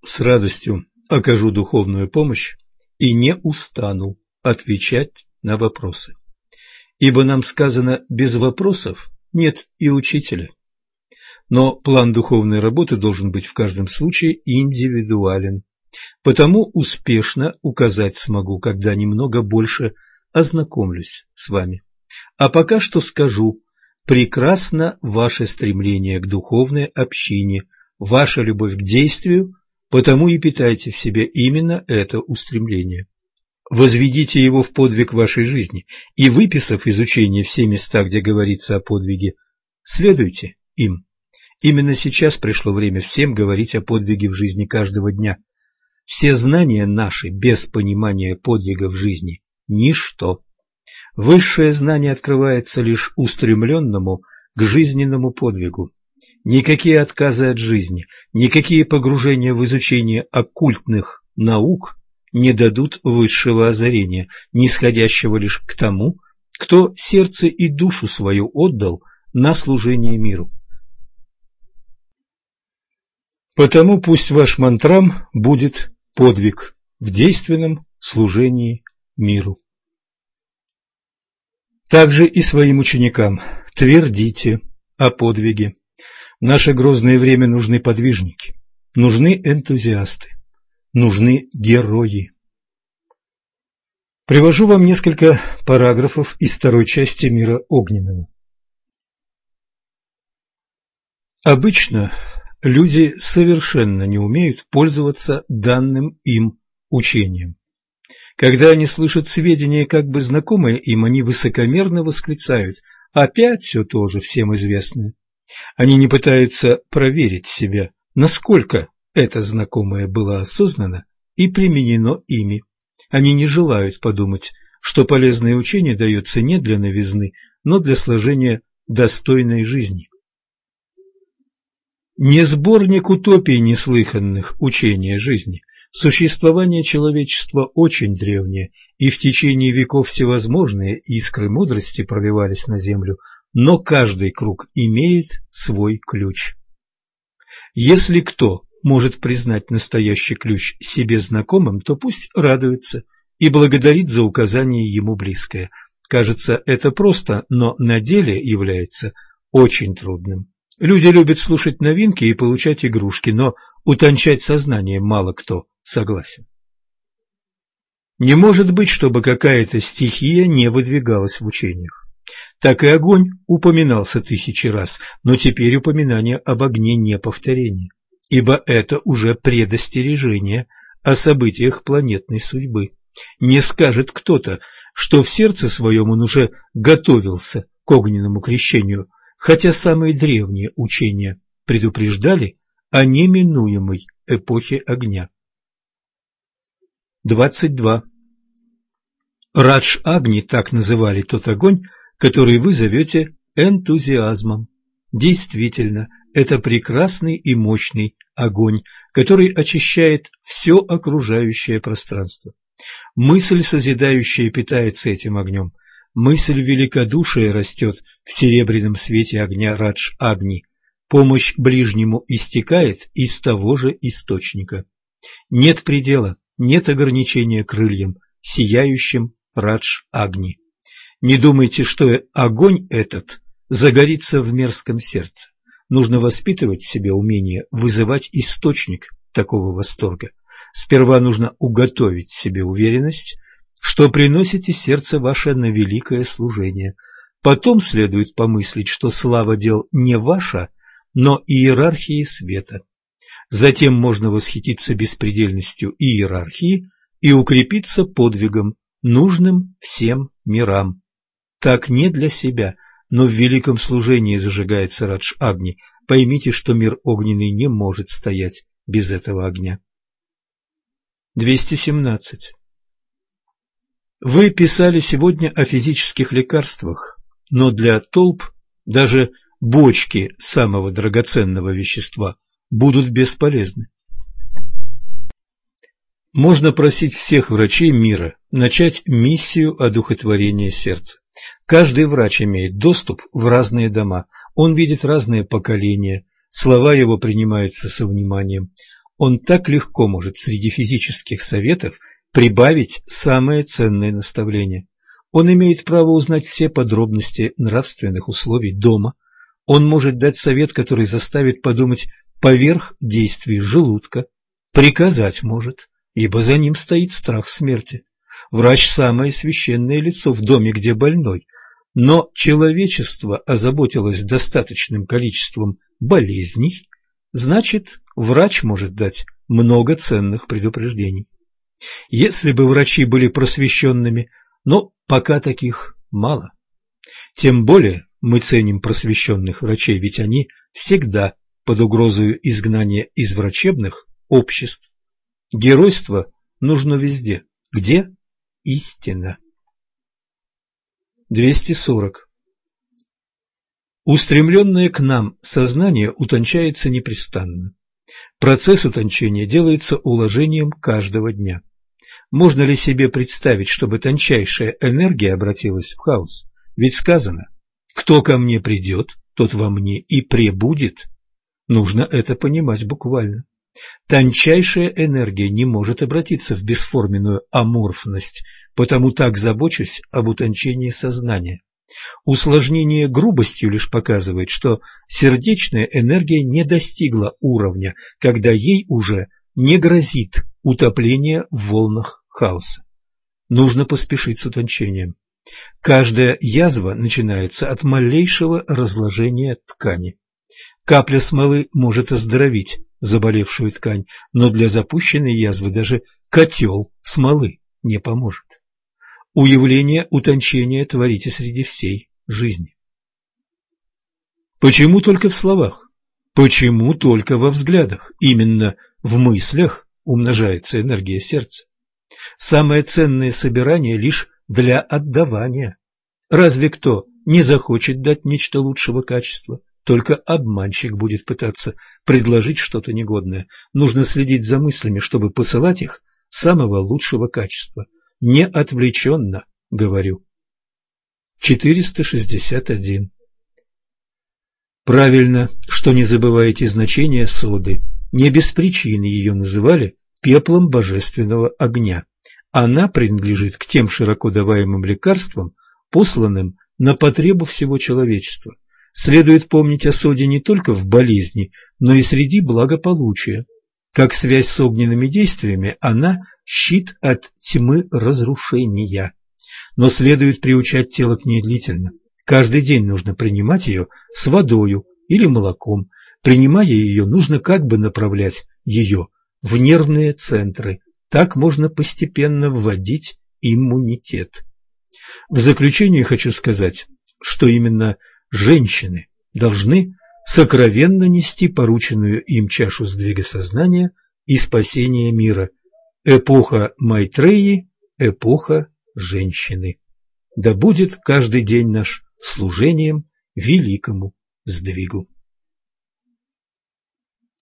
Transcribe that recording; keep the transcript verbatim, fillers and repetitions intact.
С радостью окажу духовную помощь и не устану отвечать на вопросы. Ибо нам сказано, без вопросов нет и учителя. Но план духовной работы должен быть в каждом случае индивидуален. Потому успешно указать смогу, когда немного больше ознакомлюсь с вами. А пока что скажу: прекрасно ваше стремление к духовной общине, ваша любовь к действию, потому и питайте в себе именно это устремление. Возведите его в подвиг вашей жизни, и, выписав из учения все места, где говорится о подвиге, следуйте им. Именно сейчас пришло время всем говорить о подвиге в жизни каждого дня. Все знания наши без понимания подвига в жизни – ничто. Высшее знание открывается лишь устремленному к жизненному подвигу. Никакие отказы от жизни, никакие погружения в изучение оккультных наук не дадут высшего озарения, нисходящего лишь к тому, кто сердце и душу свою отдал на служение миру. Потому пусть ваш мантрам будет подвиг в действенном служении миру. Также и своим ученикам твердите о подвиге. В наше грозное время нужны подвижники, нужны энтузиасты, нужны герои. Привожу вам несколько параграфов из второй части «Мира огненного». Обычно люди совершенно не умеют пользоваться данным им учением. Когда они слышат сведения, как бы знакомые им, они высокомерно восклицают: «Опять все то же, всем известное». Они не пытаются проверить себя, насколько это знакомое было осознано и применено ими. Они не желают подумать, что полезное учение дается не для новизны, но для сложения достойной жизни. Не сборник утопий неслыханных учения жизни. Существование человечества очень древнее, и в течение веков всевозможные искры мудрости проливались на землю, но каждый круг имеет свой ключ. Если кто может признать настоящий ключ себе знакомым, то пусть радуется и благодарит за указание ему близкое. Кажется, это просто, но на деле является очень трудным. Люди любят слушать новинки и получать игрушки, но утончать сознание мало кто согласен. Не может быть, чтобы какая-то стихия не выдвигалась в учениях. Так и огонь упоминался тысячи раз, но теперь упоминание об огне не повторение, ибо это уже предостережение о событиях планетной судьбы. Не скажет кто-то, что в сердце своем он уже готовился к огненному крещению, хотя самые древние учения предупреждали о неминуемой эпохе огня. двадцать два. Радж-Агни так называли тот огонь, который вы зовете энтузиазмом. Действительно, это прекрасный и мощный огонь, который очищает все окружающее пространство. Мысль созидающая питается этим огнем. Мысль великодушия растет в серебряном свете огня Радж-Агни. Помощь ближнему истекает из того же источника. Нет предела, нет ограничения крыльям, сияющим Радж-Агни. Не думайте, что огонь этот загорится в мерзком сердце. Нужно воспитывать в себе умение вызывать источник такого восторга. Сперва нужно уготовить себе уверенность, что приносите сердце ваше на великое служение. Потом следует помыслить, что слава дел не ваша, но иерархии света. Затем можно восхититься беспредельностью иерархии и укрепиться подвигом, нужным всем мирам. Так не для себя, но в великом служении зажигается Радж-Агни. Поймите, что мир огненный не может стоять без этого огня. двести семнадцать. Вы писали сегодня о физических лекарствах, но для толп даже бочки самого драгоценного вещества будут бесполезны. Можно просить всех врачей мира начать миссию одухотворения сердца. Каждый врач имеет доступ в разные дома, он видит разные поколения, слова его принимаются со вниманием. Он так легко может среди физических советов прибавить самое ценное наставление. Он имеет право узнать все подробности нравственных условий дома. Он может дать совет, который заставит подумать поверх действий желудка. Приказать может, ибо за ним стоит страх смерти. Врач – самое священное лицо в доме, где больной. Но человечество озаботилось достаточным количеством болезней, значит, врач может дать много ценных предупреждений. Если бы врачи были просвещенными, но пока таких мало. Тем более мы ценим просвещенных врачей, ведь они всегда под угрозой изгнания из врачебных обществ. Геройство нужно везде, где истина. двести сорок. Устремленное к нам сознание утончается непрестанно. Процесс утончения делается уложением каждого дня. Можно ли себе представить, чтобы тончайшая энергия обратилась в хаос? Ведь сказано: «Кто ко мне придет, тот во мне и пребудет». Нужно это понимать буквально. Тончайшая энергия не может обратиться в бесформенную аморфность, потому так забочусь об утончении сознания. Усложнение грубостью лишь показывает, что сердечная энергия не достигла уровня, когда ей уже не грозит утопление в волнах хаоса. Нужно поспешить с утончением. Каждая язва начинается от малейшего разложения ткани. Капля смолы может оздоровить заболевшую ткань, но для запущенной язвы даже котел смолы не поможет. Уявление утончения творите среди всей жизни. Почему только в словах? Почему только во взглядах? Именно в мыслях умножается энергия сердца. Самое ценное собирание лишь для отдавания. Разве кто не захочет дать нечто лучшего качества? Только обманщик будет пытаться предложить что-то негодное. Нужно следить за мыслями, чтобы посылать их самого лучшего качества. Не отвлеченно, говорю. четыреста шестьдесят один. Правильно, что не забываете значение соды. Не без причины ее называли пеплом божественного огня. Она принадлежит к тем широко даваемым лекарствам, посланным на потребу всего человечества. Следует помнить о соде не только в болезни, но и среди благополучия. Как связь с огненными действиями, она – щит от тьмы разрушения. Но следует приучать тело к ней длительно. Каждый день нужно принимать ее с водою или молоком. Принимая ее, нужно как бы направлять ее в нервные центры. Так можно постепенно вводить иммунитет. В заключение хочу сказать, что именно женщины должны сокровенно нести порученную им чашу сдвига сознания и спасения мира. Эпоха Майтреи – эпоха женщины. Да будет каждый день наш служением великому сдвигу.